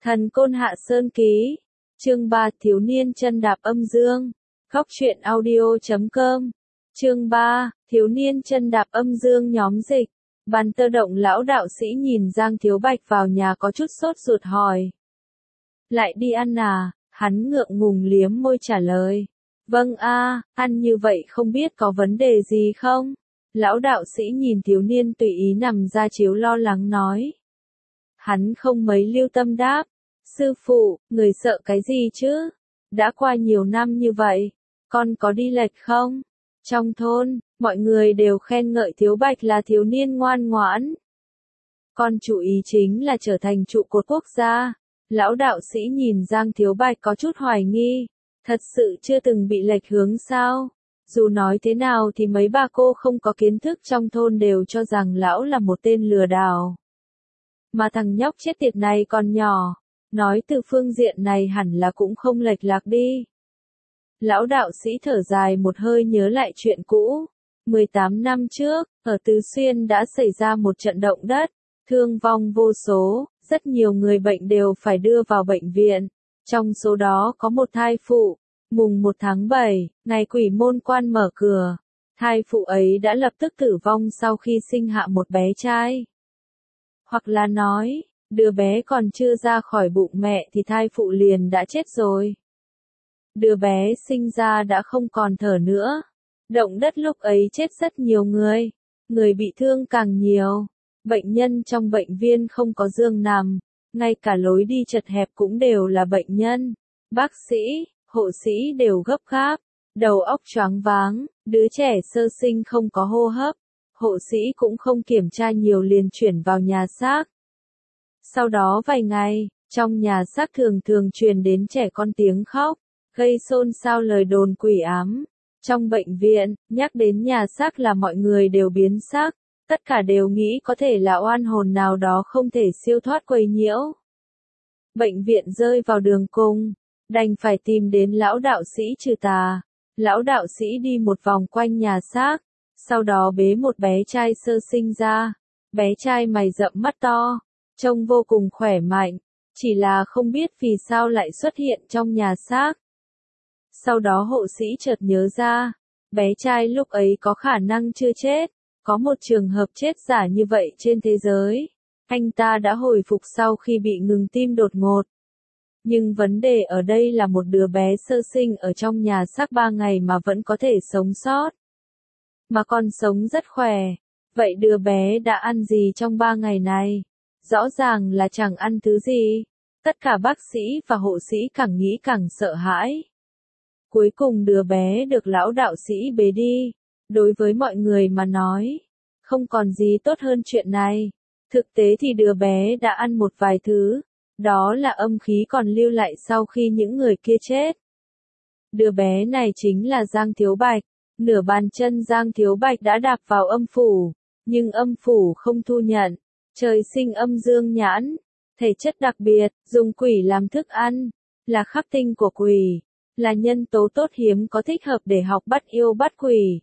Thần Côn Hạ Sơn Ký. Chương 3 Thiếu niên chân đạp âm dương. Góc truyện audio.com. Chương 3 Thiếu niên chân đạp âm dương. Nhóm dịch. Bàn Tơ Động lão đạo sĩ nhìn Giang Thiếu Bạch vào nhà có chút sốt ruột hỏi. Lại đi ăn à? Hắn ngượng ngùng liếm môi trả lời. Vâng a, ăn như vậy không biết có vấn đề gì không? Lão đạo sĩ nhìn thiếu niên tùy ý nằm ra chiếu lo lắng nói. Hắn không mấy lưu tâm đáp. Sư phụ, người sợ cái gì chứ? Đã qua nhiều năm như vậy, con có đi lệch không? Trong thôn, mọi người đều khen ngợi Thiếu Bạch là thiếu niên ngoan ngoãn. Con chú ý chính là trở thành trụ cột quốc gia. Lão đạo sĩ nhìn Giang Thiếu Bạch có chút hoài nghi. Thật sự chưa từng bị lệch hướng sao? Dù nói thế nào thì mấy bà cô không có kiến thức trong thôn đều cho rằng lão là một tên lừa đảo. Mà thằng nhóc chết tiệt này còn nhỏ. Nói từ phương diện này hẳn là cũng không lệch lạc đi. Lão đạo sĩ thở dài một hơi nhớ lại chuyện cũ. 18 năm trước, ở Tứ Xuyên đã xảy ra một trận động đất, thương vong vô số, rất nhiều người bệnh đều phải đưa vào bệnh viện. Trong số đó có một thai phụ. Mùng 1 tháng 7, ngày Quỷ Môn Quan mở cửa, thai phụ ấy đã lập tức tử vong sau khi sinh hạ một bé trai. Hoặc là nói, đứa bé còn chưa ra khỏi bụng mẹ thì thai phụ liền đã chết rồi. Đứa bé sinh ra đã không còn thở nữa. Động đất lúc ấy chết rất nhiều người bị thương càng nhiều. Bệnh nhân trong bệnh viện không có giường nằm, ngay cả lối đi chật hẹp cũng đều là bệnh nhân. Bác sĩ, hộ sĩ đều gấp gáp, đầu óc choáng váng, đứa trẻ sơ sinh không có hô hấp. Hộ sĩ cũng không kiểm tra nhiều liền chuyển vào nhà xác. Sau đó vài ngày, trong nhà xác thường thường truyền đến trẻ con tiếng khóc, gây xôn xao lời đồn quỷ ám. Trong bệnh viện, nhắc đến nhà xác là mọi người đều biến sắc, tất cả đều nghĩ có thể là oan hồn nào đó không thể siêu thoát quấy nhiễu. Bệnh viện rơi vào đường cùng, đành phải tìm đến lão đạo sĩ trừ tà. Lão đạo sĩ đi một vòng quanh nhà xác, sau đó bế một bé trai sơ sinh ra. Bé trai mày rậm mắt to, trông vô cùng khỏe mạnh, chỉ là không biết vì sao lại xuất hiện trong nhà xác. Sau đó hộ sĩ chợt nhớ ra, bé trai lúc ấy có khả năng chưa chết, có một trường hợp chết giả như vậy trên thế giới. Anh ta đã hồi phục sau khi bị ngừng tim đột ngột. Nhưng vấn đề ở đây là một đứa bé sơ sinh ở trong nhà xác 3 ngày mà vẫn có thể sống sót. Mà còn sống rất khỏe. Vậy đứa bé đã ăn gì trong 3 ngày này? Rõ ràng là chẳng ăn thứ gì. Tất cả bác sĩ và hộ sĩ càng nghĩ càng sợ hãi. Cuối cùng đứa bé được lão đạo sĩ bế đi. Đối với mọi người mà nói, không còn gì tốt hơn chuyện này. Thực tế thì đứa bé đã ăn một vài thứ. Đó là âm khí còn lưu lại sau khi những người kia chết. Đứa bé này chính là Giang Thiếu Bạch. Nửa bàn chân Giang Thiếu Bạch đã đạp vào âm phủ, nhưng âm phủ không thu nhận. Trời sinh âm dương nhãn, thể chất đặc biệt, dùng quỷ làm thức ăn, là khắc tinh của quỷ, là nhân tố tốt hiếm có thích hợp để học bắt yêu bắt quỷ.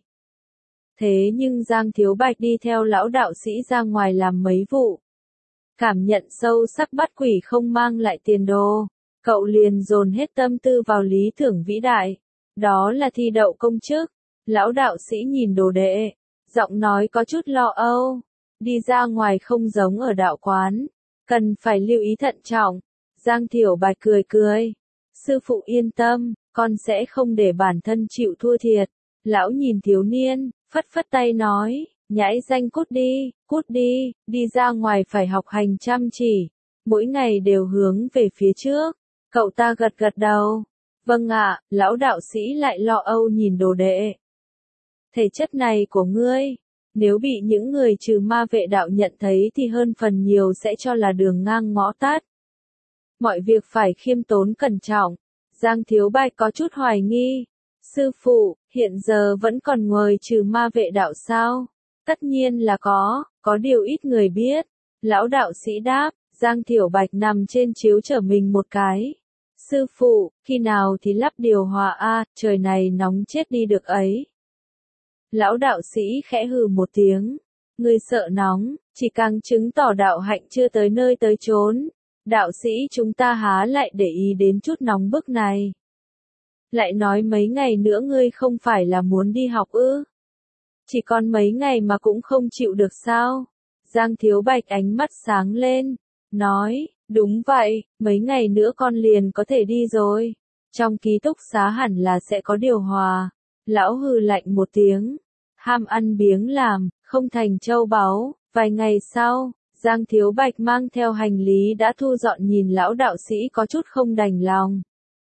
Thế nhưng Giang Thiếu Bạch đi theo lão đạo sĩ ra ngoài làm mấy vụ. Cảm nhận sâu sắc bắt quỷ không mang lại tiền đồ, cậu liền dồn hết tâm tư vào lý tưởng vĩ đại, đó là thi đậu công chức. Lão đạo sĩ nhìn đồ đệ, giọng nói có chút lo âu, đi ra ngoài không giống ở đạo quán, cần phải lưu ý thận trọng. Giang Thiểu Bạch cười cười, sư phụ yên tâm, con sẽ không để bản thân chịu thua thiệt. Lão nhìn thiếu niên, phất phất tay nói, nhãi danh cút đi, đi ra ngoài phải học hành chăm chỉ, mỗi ngày đều hướng về phía trước. Cậu ta gật gật đầu, vâng ạ. Lão đạo sĩ lại lo âu nhìn đồ đệ. Thể chất này của ngươi, nếu bị những người trừ ma vệ đạo nhận thấy thì hơn phần nhiều sẽ cho là đường ngang ngõ tắt. Mọi việc phải khiêm tốn cẩn trọng. Giang Thiếu Bạch có chút hoài nghi. Sư phụ, hiện giờ vẫn còn người trừ ma vệ đạo sao? Tất nhiên là có điều ít người biết. Lão đạo sĩ đáp. Giang Thiểu Bạch nằm trên chiếu chở mình một cái. Sư phụ, khi nào thì lắp điều hòa a, trời này nóng chết đi được ấy. Lão đạo sĩ khẽ hừ một tiếng. Ngươi sợ nóng, chỉ càng chứng tỏ đạo hạnh chưa tới nơi tới chốn. Đạo sĩ chúng ta há lại để ý đến chút nóng bức này. Lại nói mấy ngày nữa ngươi không phải là muốn đi học ư? Chỉ còn mấy ngày mà cũng không chịu được sao? Giang Thiếu Bạch ánh mắt sáng lên, nói, đúng vậy, mấy ngày nữa con liền có thể đi rồi. Trong ký túc xá hẳn là sẽ có điều hòa. Lão hừ lạnh một tiếng, ham ăn biếng làm, không thành châu báu. Vài ngày sau, Giang Thiếu Bạch mang theo hành lý đã thu dọn nhìn lão đạo sĩ có chút không đành lòng.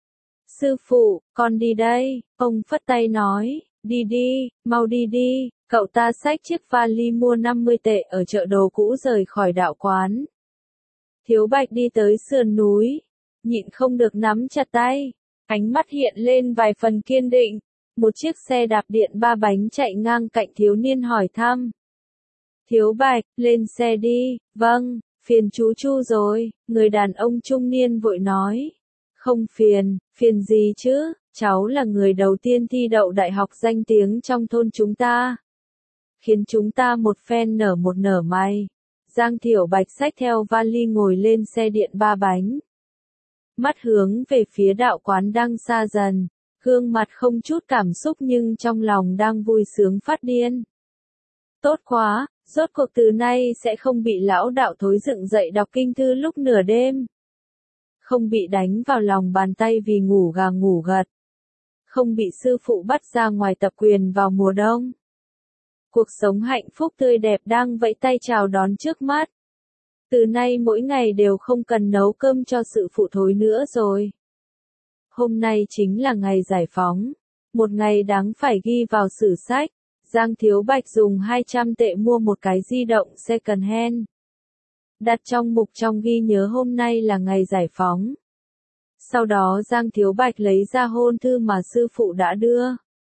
Sư phụ, con đi đây, ông phất tay nói, đi đi, mau đi đi, cậu ta xách chiếc vali mua 50 tệ ở chợ đồ cũ rời khỏi đạo quán. Thiếu Bạch đi tới sườn núi, nhịn không được nắm chặt tay, ánh mắt hiện lên vài phần kiên định. Một chiếc xe đạp điện 3 bánh chạy ngang cạnh thiếu niên hỏi thăm. Thiếu Bạch, lên xe đi, vâng, phiền chú Chu rồi, người đàn ông trung niên vội nói. Không phiền, phiền gì chứ, cháu là người đầu tiên thi đậu đại học danh tiếng trong thôn chúng ta. Khiến chúng ta một phen nở một nở may. Giang Thiểu Bạch xách theo vali ngồi lên xe điện 3 bánh. Mắt hướng về phía đạo quán đang xa dần, gương mặt không chút cảm xúc nhưng trong lòng đang vui sướng phát điên. Tốt quá, rốt cuộc từ nay sẽ không bị lão đạo thối dựng dậy đọc kinh thư lúc nửa đêm. Không bị đánh vào lòng bàn tay vì ngủ gà ngủ gật. Không bị sư phụ bắt ra ngoài tập quyền vào mùa đông. Cuộc sống hạnh phúc tươi đẹp đang vẫy tay chào đón trước mắt. Từ nay mỗi ngày đều không cần nấu cơm cho sự phụ thối nữa rồi. Hôm nay chính là ngày giải phóng. Một ngày đáng phải ghi vào sử sách. Giang Thiếu Bạch dùng 200 tệ mua một cái di động second hand. Đặt trong mục trong ghi nhớ hôm nay là ngày giải phóng. Sau đó Giang Thiếu Bạch lấy ra hôn thư mà sư phụ đã đưa.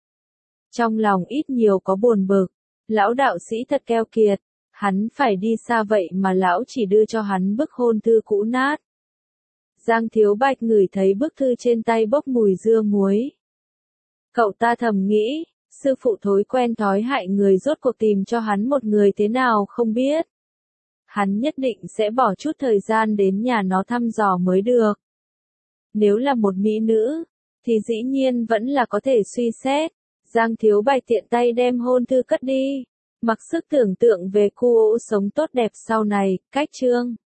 Trong lòng ít nhiều có buồn bực. Lão đạo sĩ thật keo kiệt. Hắn phải đi xa vậy mà lão chỉ đưa cho hắn bức hôn thư cũ nát. Giang Thiếu Bạch ngửi thấy bức thư trên tay bốc mùi dưa muối. Cậu ta thầm nghĩ, sư phụ thối quen thói hại người rốt cuộc tìm cho hắn một người thế nào không biết. Hắn nhất định sẽ bỏ chút thời gian đến nhà nó thăm dò mới được. Nếu là một mỹ nữ, thì dĩ nhiên vẫn là có thể suy xét. Giang Thiếu Bạch tiện tay đem hôn thư cất đi. Mặc sức tưởng tượng về cô sống tốt đẹp sau này, cách chương.